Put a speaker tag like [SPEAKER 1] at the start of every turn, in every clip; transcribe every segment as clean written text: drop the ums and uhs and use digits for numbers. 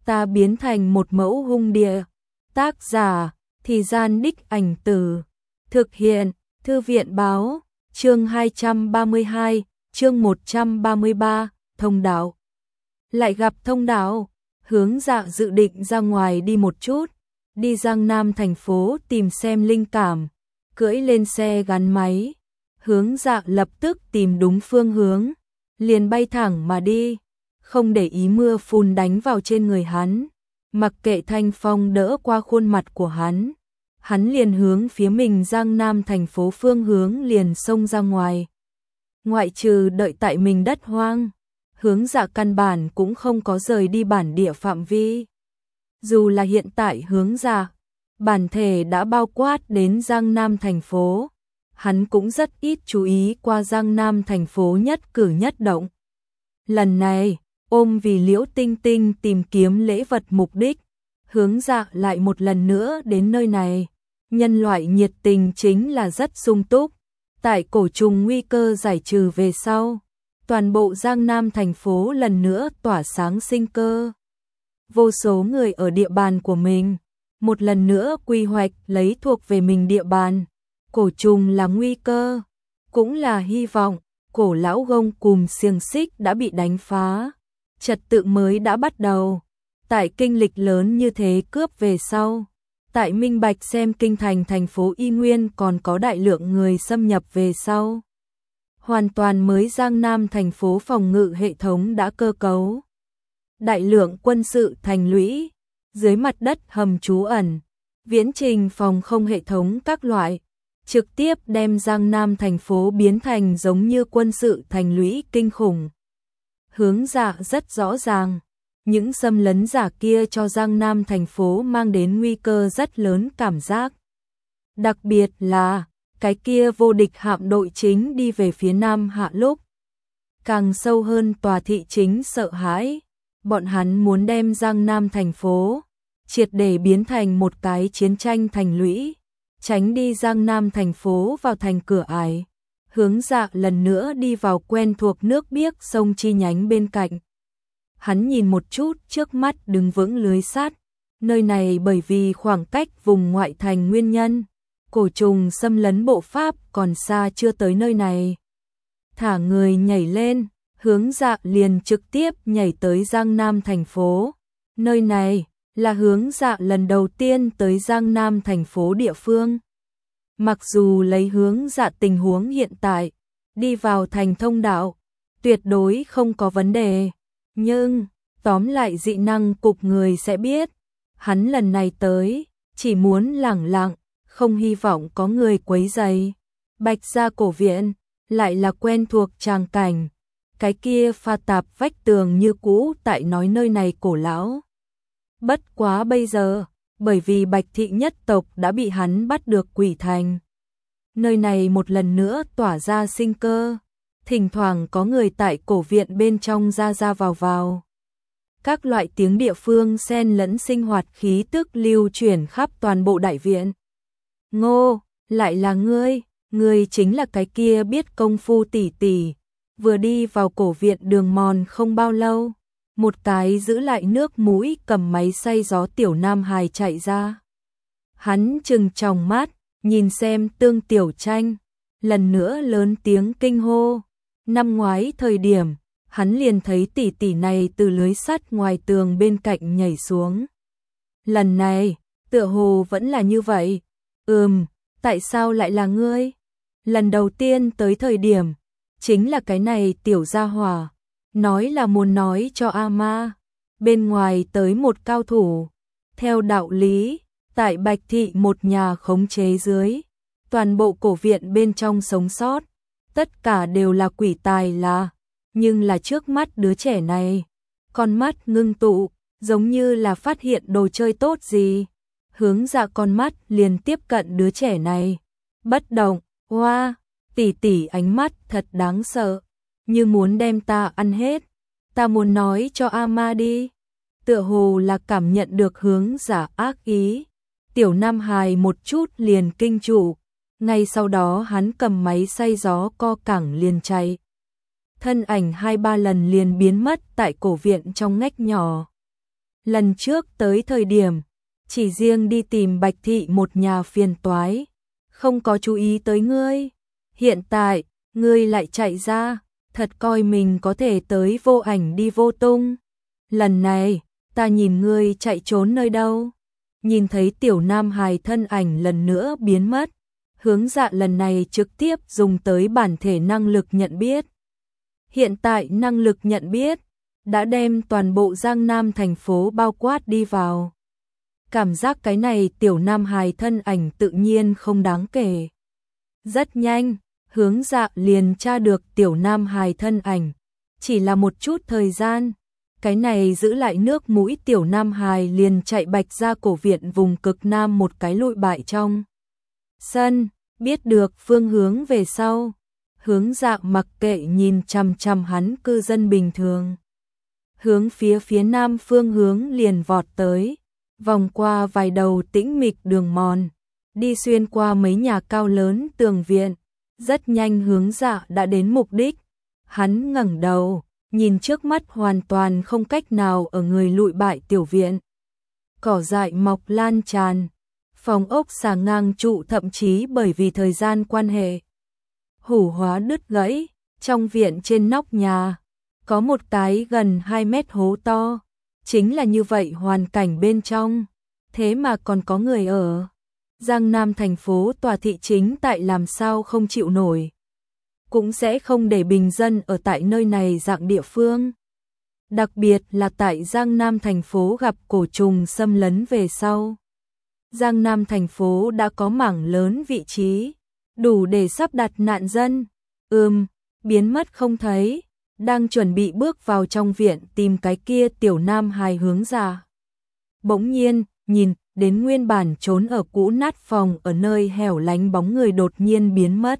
[SPEAKER 1] ta biến thành một mẫu hung địa. Tác giả, Thì Gian Đích Ảnh Từ. Thực hiện, Thư viện báo, chương 232, chương 133, thông đạo. Lại gặp thông đạo, Hướng Dạ dự định ra ngoài đi một chút, đi Giang Nam thành phố tìm xem linh cảm, cưỡi lên xe gắn máy. Hướng Dạ lập tức tìm đúng phương hướng, liền bay thẳng mà đi, không để ý mưa phùn đánh vào trên người hắn, mặc kệ thanh phong đỡ qua khuôn mặt của hắn liền hướng phía mình Giang Nam thành phố phương hướng liền xông ra ngoài. Ngoại trừ đợi tại mình đất hoang, Hướng Dạ căn bản cũng không có rời đi bản địa phạm vi. Dù là hiện tại Hướng Dạ, bản thể đã bao quát đến Giang Nam thành phố, hắn cũng rất ít chú ý qua Giang Nam thành phố nhất cử nhất động. Lần này, ôm vì Liễu Tinh Tinh tìm kiếm lễ vật mục đích, Hướng Dạ lại một lần nữa đến nơi này. Nhân loại nhiệt tình chính là rất sung túc. Tại cổ trùng nguy cơ giải trừ về sau, toàn bộ Giang Nam thành phố lần nữa tỏa sáng sinh cơ. Vô số người ở địa bàn của mình, một lần nữa quy hoạch lấy thuộc về mình địa bàn. Cổ trùng là nguy cơ, cũng là hy vọng. Cổ lão gông cùm xiềng xích đã bị đánh phá, trật tự mới đã bắt đầu. Tại kinh lịch lớn như thế cướp về sau, tại minh bạch xem kinh thành thành phố Y Nguyên còn có đại lượng người xâm nhập về sau, hoàn toàn mới Giang Nam thành phố phòng ngự hệ thống đã cơ cấu. Đại lượng quân sự thành lũy, dưới mặt đất hầm trú ẩn, viễn trình phòng không hệ thống các loại, trực tiếp đem Giang Nam thành phố biến thành giống như quân sự thành lũy kinh khủng. Hướng Dạ rất rõ ràng, những xâm lấn giả kia cho Giang Nam thành phố mang đến nguy cơ rất lớn cảm giác. Đặc biệt là, cái kia vô địch hạm đội chính đi về phía Nam Hạ lúc. Càng sâu hơn tòa thị chính sợ hãi, bọn hắn muốn đem Giang Nam thành phố triệt để biến thành một cái chiến tranh thành lũy, tránh đi Giang Nam thành phố vào thành cửa ải. Hướng Dạ lần nữa đi vào quen thuộc nước biếc sông chi nhánh bên cạnh. Hắn nhìn một chút trước mắt đứng vững lưới sắt, nơi này bởi vì khoảng cách vùng ngoại thành nguyên nhân, cổ trùng xâm lấn bộ Pháp còn xa chưa tới nơi này. Thả người nhảy lên, Hướng Dạ liền trực tiếp nhảy tới Giang Nam thành phố. Nơi này là Hướng Dạ lần đầu tiên tới Giang Nam thành phố địa phương. Mặc dù lấy Hướng Dạ tình huống hiện tại, đi vào thành thông đạo, tuyệt đối không có vấn đề. Nhưng, tóm lại dị năng cục người sẽ biết, hắn lần này tới, chỉ muốn lẳng lặng, không hy vọng có người quấy rầy. Bạch Gia cổ viện, lại là quen thuộc tràng cảnh, cái kia pha tạp vách tường như cũ tại nói nơi này cổ lão. Bất quá bây giờ, bởi vì Bạch thị nhất tộc đã bị hắn bắt được quỷ thành. Nơi này một lần nữa tỏa ra sinh cơ, thỉnh thoảng có người tại cổ viện bên trong ra ra vào vào. Các loại tiếng địa phương xen lẫn sinh hoạt khí tức lưu chuyển khắp toàn bộ đại viện. Ngô, lại là ngươi chính là cái kia biết công phu tỷ tỷ. Vừa đi vào cổ viện đường mòn không bao lâu, một cái giữ lại nước mũi cầm máy xay gió tiểu nam hài chạy ra. Hắn trừng tròng mắt, nhìn xem Tương Tiểu Tranh, lần nữa lớn tiếng kinh hô. Năm ngoái thời điểm, hắn liền thấy tỷ tỷ này từ lưới sắt ngoài tường bên cạnh nhảy xuống. Lần này, tựa hồ vẫn là như vậy. Tại sao lại là ngươi? Lần đầu tiên tới thời điểm, chính là cái này tiểu gia hỏa, nói là muốn nói cho A-ma, bên ngoài tới một cao thủ. Theo đạo lý, tại Bạch thị một nhà khống chế dưới, toàn bộ cổ viện bên trong sống sót, tất cả đều là quỷ tài là, nhưng là trước mắt đứa trẻ này, con mắt ngưng tụ, giống như là phát hiện đồ chơi tốt gì. Hướng Dạ con mắt liền tiếp cận đứa trẻ này, bất động. Hoa, tỷ tỷ ánh mắt thật đáng sợ, như muốn đem ta ăn hết. Ta muốn nói cho A-ma đi. Tựa hồ là cảm nhận được Hướng Dạ ác ý, tiểu nam hài một chút liền kinh trụ. Ngay sau đó hắn cầm máy xay gió co cẳng liền chạy. Thân ảnh 2-3 lần liền biến mất tại cổ viện trong ngách nhỏ. Lần trước tới thời điểm, chỉ riêng đi tìm Bạch Thị một nhà phiền toái, không có chú ý tới ngươi. Hiện tại, ngươi lại chạy ra, thật coi mình có thể tới vô ảnh đi vô tung. Lần này, ta nhìn ngươi chạy trốn nơi đâu. Nhìn thấy Tiểu Nam Hài thân ảnh lần nữa biến mất, Hướng Dạ lần này trực tiếp dùng tới bản thể năng lực nhận biết. Hiện tại năng lực nhận biết đã đem toàn bộ Giang Nam thành phố bao quát đi vào. Cảm giác cái này Tiểu Nam Hài thân ảnh tự nhiên không đáng kể. Rất nhanh, Hướng Dạ liền tra được Tiểu Nam Hài thân ảnh, chỉ là một chút thời gian, cái này giữ lại nước mũi Tiểu Nam Hài liền chạy bạch ra cổ viện vùng cực Nam một cái lụi bại trong sân, biết được phương hướng về sau. Hướng Dạ mặc kệ nhìn chằm chằm hắn cư dân bình thường. Hướng phía nam phương hướng liền vọt tới, vòng qua vài đầu tĩnh mịch đường mòn, đi xuyên qua mấy nhà cao lớn tường viện, rất nhanh Hướng Dạ đã đến mục đích. Hắn ngẩng đầu, nhìn trước mắt hoàn toàn không cách nào ở người lụi bại tiểu viện. Cỏ dại mọc lan tràn, phòng ốc xà ngang trụ thậm chí bởi vì thời gian quan hệ hủ hóa đứt gãy, trong viện trên nóc nhà có một cái gần 2 mét hố to, chính là như vậy hoàn cảnh bên trong, thế mà còn có người ở. Giang Nam thành phố tòa thị chính tại làm sao không chịu nổi, cũng sẽ không để bình dân ở tại nơi này dạng địa phương. Đặc biệt là tại Giang Nam thành phố gặp cổ trùng xâm lấn về sau. Giang Nam thành phố đã có mảng lớn vị trí, đủ để sắp đặt nạn dân. Biến mất không thấy, đang chuẩn bị bước vào trong viện tìm cái kia Tiểu Nam Hài Hướng Dạ. Bỗng nhiên, nhìn đến nguyên bản trốn ở cũ nát phòng ở nơi hẻo lánh bóng người đột nhiên biến mất.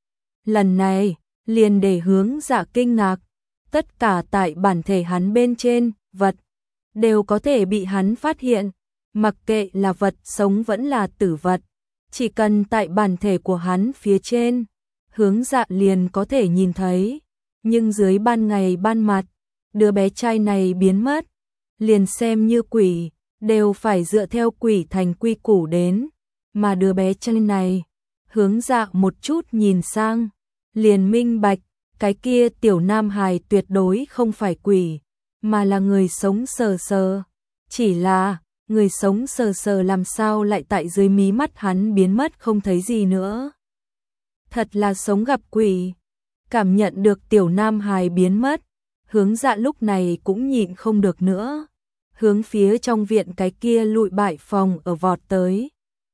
[SPEAKER 1] Lần này, liền để Hướng Dạ kinh ngạc, tất cả tại bản thể hắn bên trên, vật, đều có thể bị hắn phát hiện, mặc kệ là vật sống vẫn là tử vật. Chỉ cần tại bản thể của hắn phía trên, Hướng Dạ liền có thể nhìn thấy, nhưng dưới ban ngày ban mặt, đứa bé trai này biến mất, liền xem như quỷ, đều phải dựa theo quỷ thành quy củ đến, mà đứa bé trai này, Hướng Dạ một chút nhìn sang, liền minh bạch, cái kia Tiểu Nam Hài tuyệt đối không phải quỷ, mà là người sống sờ sờ, chỉ là người sống sờ sờ làm sao lại tại dưới mí mắt hắn biến mất không thấy gì nữa. Thật là sống gặp quỷ. Cảm nhận được Tiểu Nam Hài biến mất, Hướng Dạ lúc này cũng nhịn không được nữa, hướng phía trong viện cái kia lụi bại phòng ở vọt tới.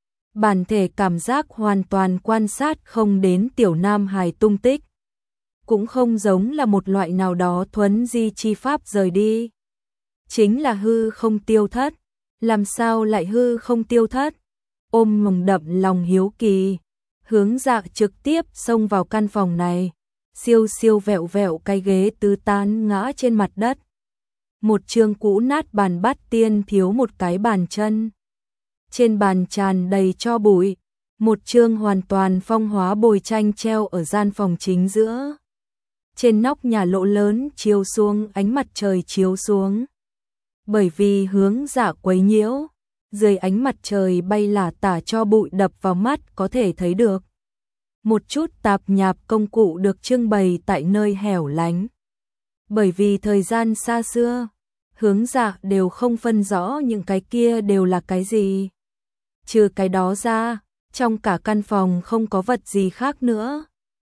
[SPEAKER 1] Bản thể cảm giác hoàn toàn quan sát không đến Tiểu Nam Hài tung tích, cũng không giống là một loại nào đó thuấn di chi pháp rời đi. Chính là hư không tiêu thất. Làm sao lại hư không tiêu thất? Ôm ngồng đậm lòng hiếu kỳ, Hướng Dạ trực tiếp xông vào căn phòng này, siêu siêu vẹo vẹo cái ghế tứ tán ngã trên mặt đất. Một chương cũ nát bàn bát tiên thiếu một cái bàn chân. Trên bàn tràn đầy tro bụi, một chương hoàn toàn phong hóa bồi tranh treo ở gian phòng chính giữa. Trên nóc nhà lỗ lớn chiếu xuống ánh mặt trời chiếu xuống. Bởi vì Hướng Dạ quấy nhiễu, dưới ánh mặt trời bay lả tả cho bụi đập vào mắt có thể thấy được. Một chút tạp nhạp công cụ được trưng bày tại nơi hẻo lánh. Bởi vì thời gian xa xưa, Hướng Dạ đều không phân rõ những cái kia đều là cái gì. Trừ cái đó ra, trong cả căn phòng không có vật gì khác nữa.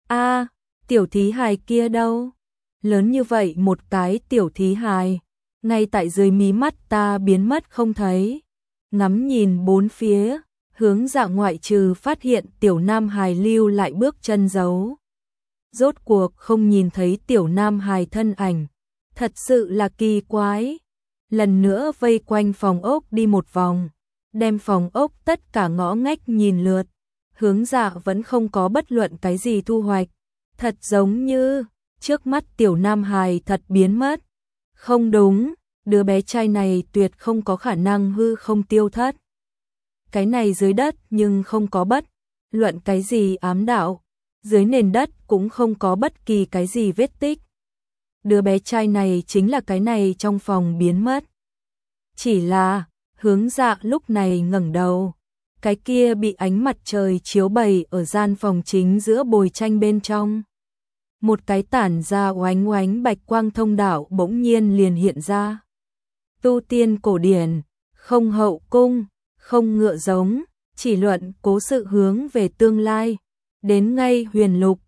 [SPEAKER 1] Tiểu thí hài kia đâu? Lớn như vậy một cái tiểu thí hài, ngay tại dưới mí mắt ta biến mất không thấy. Ngắm nhìn bốn phía, Hướng Dạ ngoại trừ phát hiện Tiểu Nam Hài lưu lại bước chân dấu. Rốt cuộc không nhìn thấy Tiểu Nam Hài thân ảnh, thật sự là kỳ quái. Lần nữa vây quanh phòng ốc đi một vòng, đem phòng ốc tất cả ngõ ngách nhìn lượt, Hướng Dạ vẫn không có bất luận cái gì thu hoạch, thật giống như trước mắt Tiểu Nam Hài thật biến mất. Không đúng, đứa bé trai này tuyệt không có khả năng hư không tiêu thất. Cái này dưới đất nhưng không có bất luận cái gì ám đạo, dưới nền đất cũng không có bất kỳ cái gì vết tích. Đứa bé trai này chính là cái này trong phòng biến mất. Chỉ là, Hướng Dạ lúc này ngẩng đầu, cái kia bị ánh mặt trời chiếu bày ở gian phòng chính giữa bồi tranh bên trong. Một cái tản ra oánh oánh bạch quang thông đạo bỗng nhiên liền hiện ra. Tu tiên cổ điển, không hậu cung, không ngựa giống, chỉ luận cố sự hướng về tương lai, đến ngay huyền lục,